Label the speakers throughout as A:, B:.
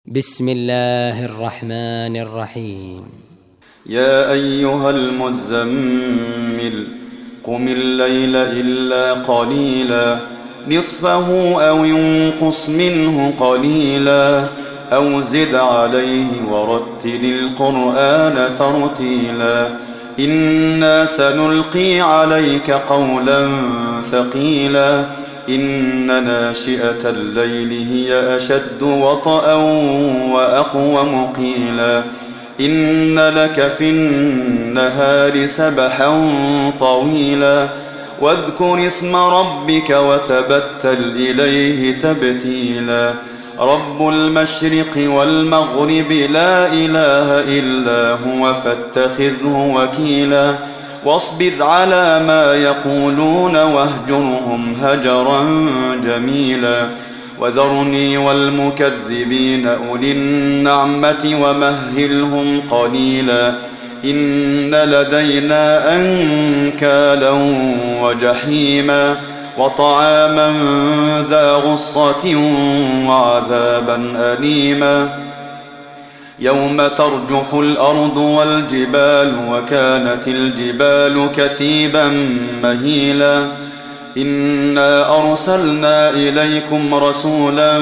A: بسم الله الرحمن الرحيم.
B: يا أيها المزمل قم الليل إلا قليلا نصفه أو ينقص منه قليلا أو زد عليه ورتل القرآن ترتيلا إنا سنلقي عليك قولا ثقيلا إن ناشئة الليل هي أشد وطئا وأقوم قيلا إن لك في النهار سبحا طويلا واذكر اسم ربك وتبتل إليه تبتيلا رب المشرق والمغرب لا إله إلا هو فاتخذه وكيلا واصبر على ما يقولون واهجرهم هجرا جميلا وذرني والمكذبين أولي النعمة ومهلهم قليلا إن لدينا أنكالا وجحيما وطعاما ذا غصة وعذابا أليما يوم ترجف الأرض والجبال وكانت الجبال كثيبا مهيلا إنا أرسلنا إليكم رسولا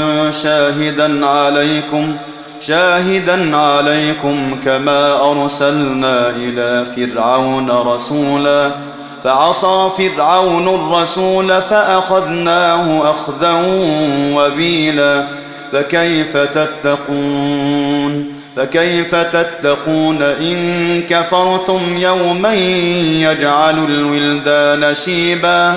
B: شاهدا عليكم كما أرسلنا إلى فرعون رسولا فعصى فرعون الرسول فأخذناه أخذا وبيلا فكيف تتقون إن كفرتم يوما يجعل الولدان شيبا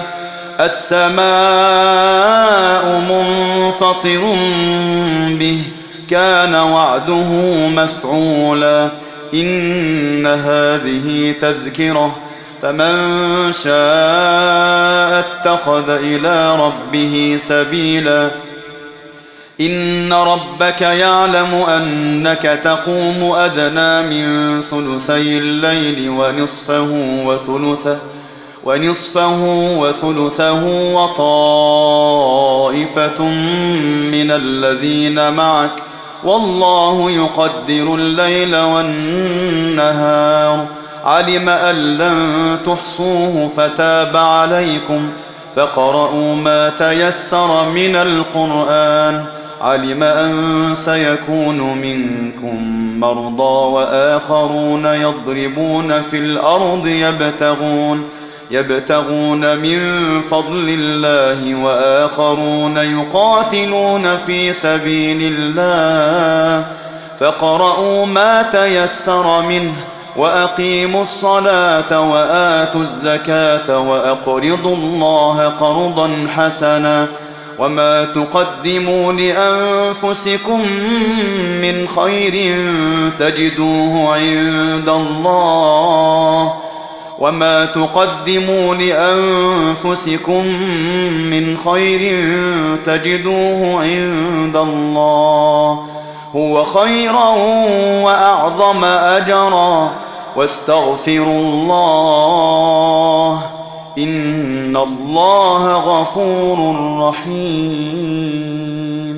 B: السماء منفطر به كان وعده مفعولا إن هذه تذكرة فمن شاء اتخذ إلى ربه سبيلا إن ربك يعلم أنك تقوم أدنى من ثلثي الليل ونصفه وثلثه وطائفة من الذين معك والله يقدر الليل والنهار علم أن لن تحصوه فتاب عليكم فاقرؤوا ما تيسر من القرآن علم أن سيكون منكم مرضى وآخرون يضربون في الأرض يبتغون من فضل الله وآخرون يقاتلون في سبيل الله فاقرؤوا ما تيسر منه وأقيموا الصلاة وآتوا الزكاة وأقرضوا الله قرضا حسنا وما تقدموا لأنفسكم من خير تجدوه عند الله هو خيرا وأعظم أجرا واستغفروا الله إن الله غفور رحيم.